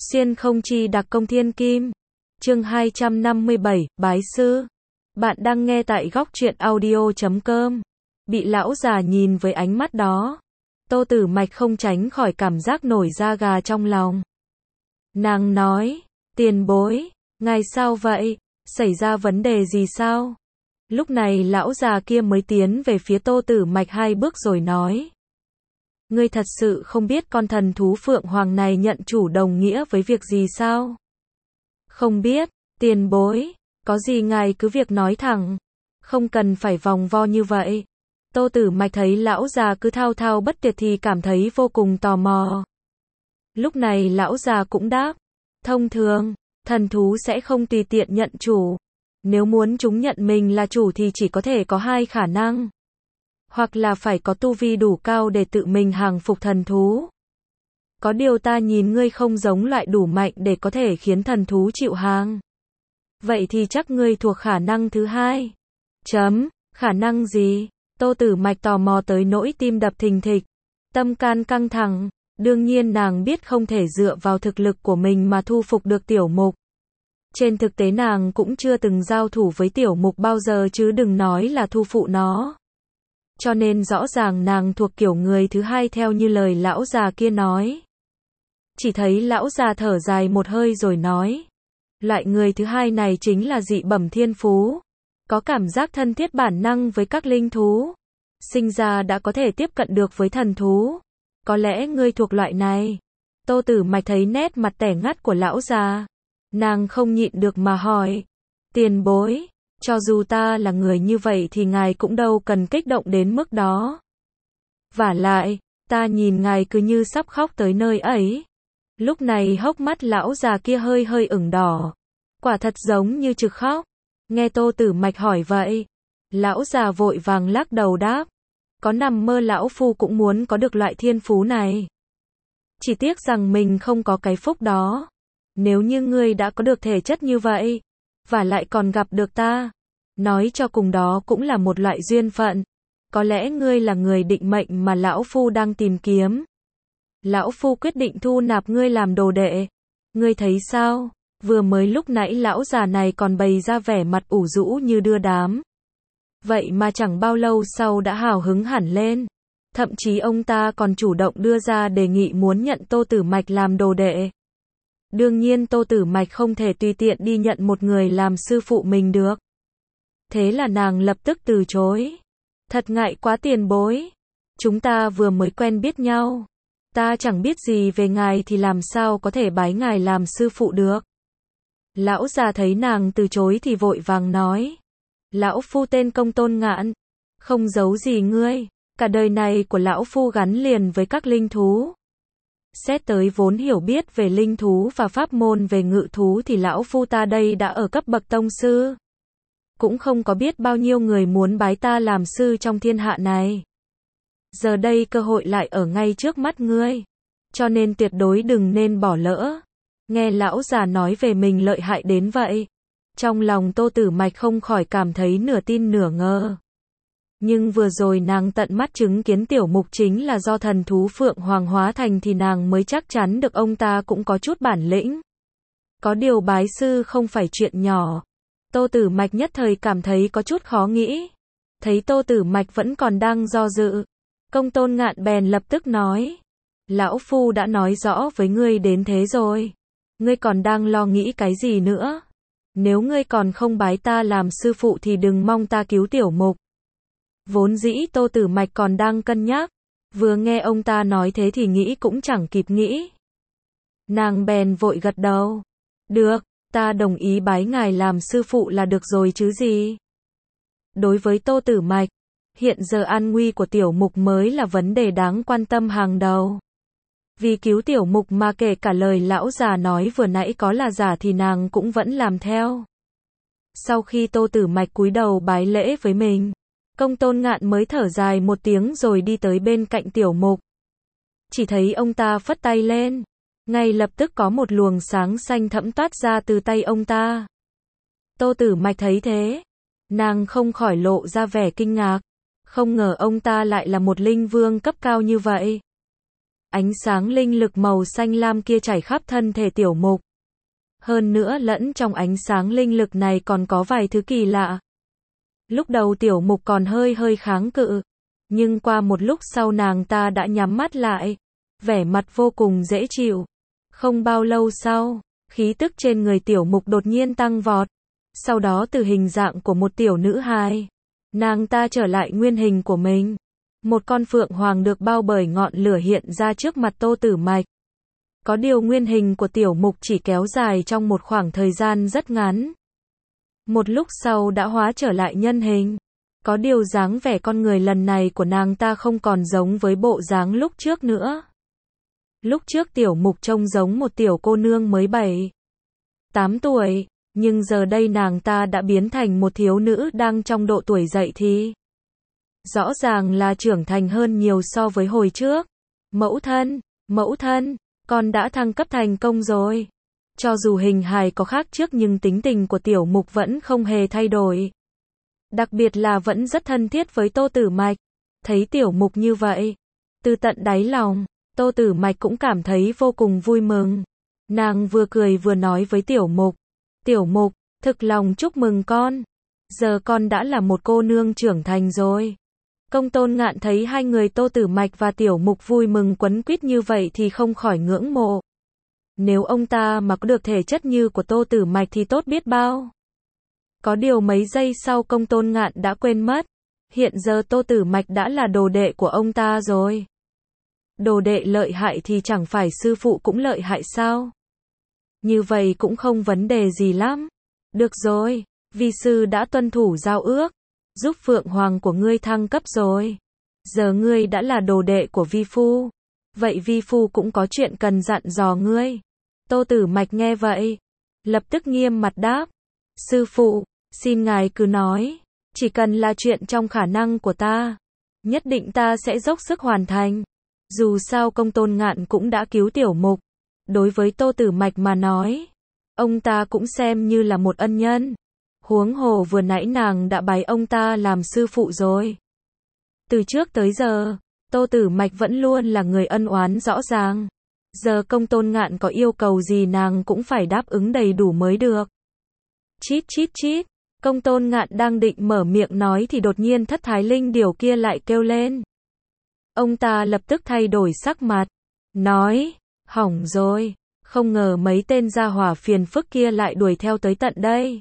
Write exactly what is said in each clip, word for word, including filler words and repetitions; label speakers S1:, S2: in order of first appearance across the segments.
S1: Xuyên không chi đặc công thiên kim. Chương hai trăm năm mươi bảy, bái sư. Bạn đang nghe tại góc truyện audio chấm com. Bị lão già nhìn với ánh mắt đó, Tô Tử Mạch không tránh khỏi cảm giác nổi da gà trong lòng. Nàng nói, tiền bối, ngài sao vậy? Xảy ra vấn đề gì sao? Lúc này lão già kia mới tiến về phía Tô Tử Mạch hai bước rồi nói. Ngươi thật sự không biết con thần thú Phượng Hoàng này nhận chủ đồng nghĩa với việc gì sao? Không biết, tiền bối, có gì ngài cứ việc nói thẳng, không cần phải vòng vo như vậy. Tô Tử Mạch thấy lão già cứ thao thao bất tuyệt thì cảm thấy vô cùng tò mò. Lúc này lão già cũng đáp, thông thường, thần thú sẽ không tùy tiện nhận chủ. Nếu muốn chúng nhận mình là chủ thì chỉ có thể có hai khả năng. Hoặc là phải có tu vi đủ cao để tự mình hàng phục thần thú. Có điều ta nhìn ngươi không giống loại đủ mạnh để có thể khiến thần thú chịu hàng. Vậy thì chắc ngươi thuộc khả năng thứ hai. Chấm, khả năng gì? Tô Tử Mạch tò mò tới nỗi tim đập thình thịch, tâm can căng thẳng. Đương nhiên nàng biết không thể dựa vào thực lực của mình mà thu phục được Tiểu Mục. Trên thực tế nàng cũng chưa từng giao thủ với Tiểu Mục bao giờ chứ đừng nói là thu phụ nó. Cho nên rõ ràng nàng thuộc kiểu người thứ hai theo như lời lão già kia nói. Chỉ thấy lão già thở dài một hơi rồi nói. Loại người thứ hai này chính là dị bẩm thiên phú. Có cảm giác thân thiết bản năng với các linh thú. Sinh ra đã có thể tiếp cận được với thần thú. Có lẽ ngươi thuộc loại này. Tô Tử Mạch thấy nét mặt tẻ ngắt của lão già. Nàng không nhịn được mà hỏi. Tiền bối, cho dù ta là người như vậy thì ngài cũng đâu cần kích động đến mức đó. Vả lại, ta nhìn ngài cứ như sắp khóc tới nơi ấy. Lúc này hốc mắt lão già kia hơi hơi ửng đỏ. Quả thật giống như trực khóc. Nghe Tô Tử Mạch hỏi vậy, lão già vội vàng lắc đầu đáp. Có nằm mơ lão phu cũng muốn có được loại thiên phú này. Chỉ tiếc rằng mình không có cái phúc đó. Nếu như ngươi đã có được thể chất như vậy, và lại còn gặp được ta, nói cho cùng đó cũng là một loại duyên phận. Có lẽ ngươi là người định mệnh mà lão phu đang tìm kiếm. Lão phu quyết định thu nạp ngươi làm đồ đệ. Ngươi thấy sao? Vừa mới lúc nãy lão già này còn bày ra vẻ mặt ủ rũ như đưa đám. Vậy mà chẳng bao lâu sau đã hào hứng hẳn lên. Thậm chí ông ta còn chủ động đưa ra đề nghị muốn nhận Tô Tử Mạch làm đồ đệ. Đương nhiên Tô Tử Mạch không thể tùy tiện đi nhận một người làm sư phụ mình được. Thế là nàng lập tức từ chối. Thật ngại quá tiền bối. Chúng ta vừa mới quen biết nhau. Ta chẳng biết gì về ngài thì làm sao có thể bái ngài làm sư phụ được. Lão già thấy nàng từ chối thì vội vàng nói. Lão phu tên Công Tôn Ngạn. Không giấu gì ngươi. Cả đời này của lão phu gắn liền với các linh thú. Xét tới vốn hiểu biết về linh thú và pháp môn về ngự thú thì lão phu ta đây đã ở cấp bậc tông sư. Cũng không có biết bao nhiêu người muốn bái ta làm sư trong thiên hạ này. Giờ đây cơ hội lại ở ngay trước mắt ngươi. Cho nên tuyệt đối đừng nên bỏ lỡ. Nghe lão già nói về mình lợi hại đến vậy. Trong lòng Tô Tử Mạch không khỏi cảm thấy nửa tin nửa ngờ. Nhưng vừa rồi nàng tận mắt chứng kiến Tiểu Mục chính là do thần thú Phượng Hoàng hóa thành thì nàng mới chắc chắn được ông ta cũng có chút bản lĩnh. Có điều bái sư không phải chuyện nhỏ. Tô Tử Mạch nhất thời cảm thấy có chút khó nghĩ. Thấy Tô Tử Mạch vẫn còn đang do dự. Công Tôn Ngạn bèn lập tức nói. Lão phu đã nói rõ với ngươi đến thế rồi. Ngươi còn đang lo nghĩ cái gì nữa? Nếu ngươi còn không bái ta làm sư phụ thì đừng mong ta cứu Tiểu Mục. Vốn dĩ Tô Tử Mạch còn đang cân nhắc. Vừa nghe ông ta nói thế thì nghĩ cũng chẳng kịp nghĩ. Nàng bèn vội gật đầu. Được, ta đồng ý bái ngài làm sư phụ là được rồi chứ gì. Đối với Tô Tử Mạch, hiện giờ an nguy của Tiểu Mục mới là vấn đề đáng quan tâm hàng đầu. Vì cứu Tiểu Mục mà kể cả lời lão già nói vừa nãy có là giả thì nàng cũng vẫn làm theo. Sau khi Tô Tử Mạch cúi đầu bái lễ với mình, Công Tôn Ngạn mới thở dài một tiếng rồi đi tới bên cạnh Tiểu Mục. Chỉ thấy ông ta phất tay lên. Ngay lập tức có một luồng sáng xanh thẫm toát ra từ tay ông ta. Tô Tử Mạch thấy thế. Nàng không khỏi lộ ra vẻ kinh ngạc. Không ngờ ông ta lại là một linh vương cấp cao như vậy. Ánh sáng linh lực màu xanh lam kia chảy khắp thân thể Tiểu Mục. Hơn nữa lẫn trong ánh sáng linh lực này còn có vài thứ kỳ lạ. Lúc đầu Tiểu Mục còn hơi hơi kháng cự, nhưng qua một lúc sau nàng ta đã nhắm mắt lại, vẻ mặt vô cùng dễ chịu. Không bao lâu sau, khí tức trên người Tiểu Mục đột nhiên tăng vọt. Sau đó từ hình dạng của một tiểu nữ hài, nàng ta trở lại nguyên hình của mình. Một con phượng hoàng được bao bởi ngọn lửa hiện ra trước mặt Tô Tử Mạch. Có điều nguyên hình của Tiểu Mục chỉ kéo dài trong một khoảng thời gian rất ngắn. Một lúc sau đã hóa trở lại nhân hình. Có điều dáng vẻ con người lần này của nàng ta không còn giống với bộ dáng lúc trước nữa. Lúc trước Tiểu Mục trông giống một tiểu cô nương mới bảy, tám tuổi, nhưng giờ đây nàng ta đã biến thành một thiếu nữ đang trong độ tuổi dậy thì. Rõ ràng là trưởng thành hơn nhiều so với hồi trước. Mẫu thân, mẫu thân, con đã thăng cấp thành công rồi. Cho dù hình hài có khác trước nhưng tính tình của Tiểu Mục vẫn không hề thay đổi. Đặc biệt là vẫn rất thân thiết với Tô Tử Mạch. Thấy Tiểu Mục như vậy, từ tận đáy lòng, Tô Tử Mạch cũng cảm thấy vô cùng vui mừng. Nàng vừa cười vừa nói với Tiểu Mục. Tiểu Mục, thực lòng chúc mừng con. Giờ con đã là một cô nương trưởng thành rồi. Công Tôn Ngạn thấy hai người Tô Tử Mạch và Tiểu Mục vui mừng quấn quýt như vậy thì không khỏi ngưỡng mộ. Nếu ông ta mà có được thể chất như của Tô Tử Mạch thì tốt biết bao. Có điều mấy giây sau Công Tôn Ngạn đã quên mất. Hiện giờ Tô Tử Mạch đã là đồ đệ của ông ta rồi. Đồ đệ lợi hại thì chẳng phải sư phụ cũng lợi hại sao? Như vậy cũng không vấn đề gì lắm. Được rồi, vi sư đã tuân thủ giao ước, giúp Phượng Hoàng của ngươi thăng cấp rồi. Giờ ngươi đã là đồ đệ của vi phu. Vậy vi phu cũng có chuyện cần dặn dò ngươi. Tô Tử Mạch nghe vậy, lập tức nghiêm mặt đáp. Sư phụ, xin ngài cứ nói. Chỉ cần là chuyện trong khả năng của ta, nhất định ta sẽ dốc sức hoàn thành. Dù sao Công Tôn Ngạn cũng đã cứu Tiểu Mục. Đối với Tô Tử Mạch mà nói, ông ta cũng xem như là một ân nhân. Huống hồ vừa nãy nàng đã bái ông ta làm sư phụ rồi. Từ trước tới giờ, Tô Tử Mạch vẫn luôn là người ân oán rõ ràng. Giờ Công Tôn Ngạn có yêu cầu gì nàng cũng phải đáp ứng đầy đủ mới được. Chít chít chít, Công Tôn Ngạn đang định mở miệng nói thì đột nhiên Thất Thái Linh Điểu kia lại kêu lên. Ông ta lập tức thay đổi sắc mặt, nói, hỏng rồi, không ngờ mấy tên gia hỏa phiền phức kia lại đuổi theo tới tận đây.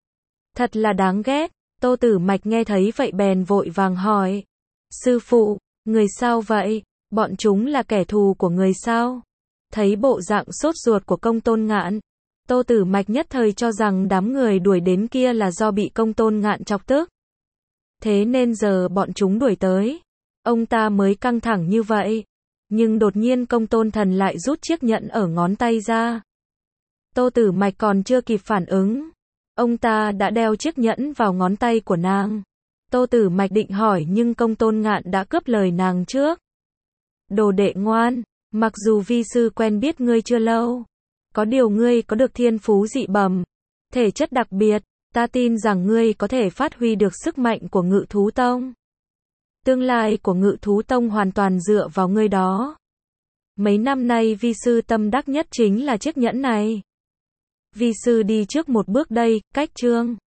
S1: Thật là đáng ghét. Tô Tử Mạch nghe thấy vậy bèn vội vàng hỏi. Sư phụ, người sao vậy? Bọn chúng là kẻ thù của người sao? Thấy bộ dạng sốt ruột của Công Tôn Ngạn, Tô Tử Mạch nhất thời cho rằng đám người đuổi đến kia là do bị Công Tôn Ngạn chọc tức. Thế nên giờ bọn chúng đuổi tới, ông ta mới căng thẳng như vậy. Nhưng đột nhiên Công Tôn Thần lại rút chiếc nhẫn ở ngón tay ra. Tô Tử Mạch còn chưa kịp phản ứng, ông ta đã đeo chiếc nhẫn vào ngón tay của nàng. Tô Tử Mạch định hỏi nhưng Công Tôn Ngạn đã cướp lời nàng trước. Đồ đệ ngoan, mặc dù vi sư quen biết ngươi chưa lâu, có điều ngươi có được thiên phú dị bẩm, thể chất đặc biệt, ta tin rằng ngươi có thể phát huy được sức mạnh của Ngự Thú Tông. Tương lai của Ngự Thú Tông hoàn toàn dựa vào ngươi đó. Mấy năm nay vi sư tâm đắc nhất chính là chiếc nhẫn này. Vi sư đi trước một bước đây, cách chương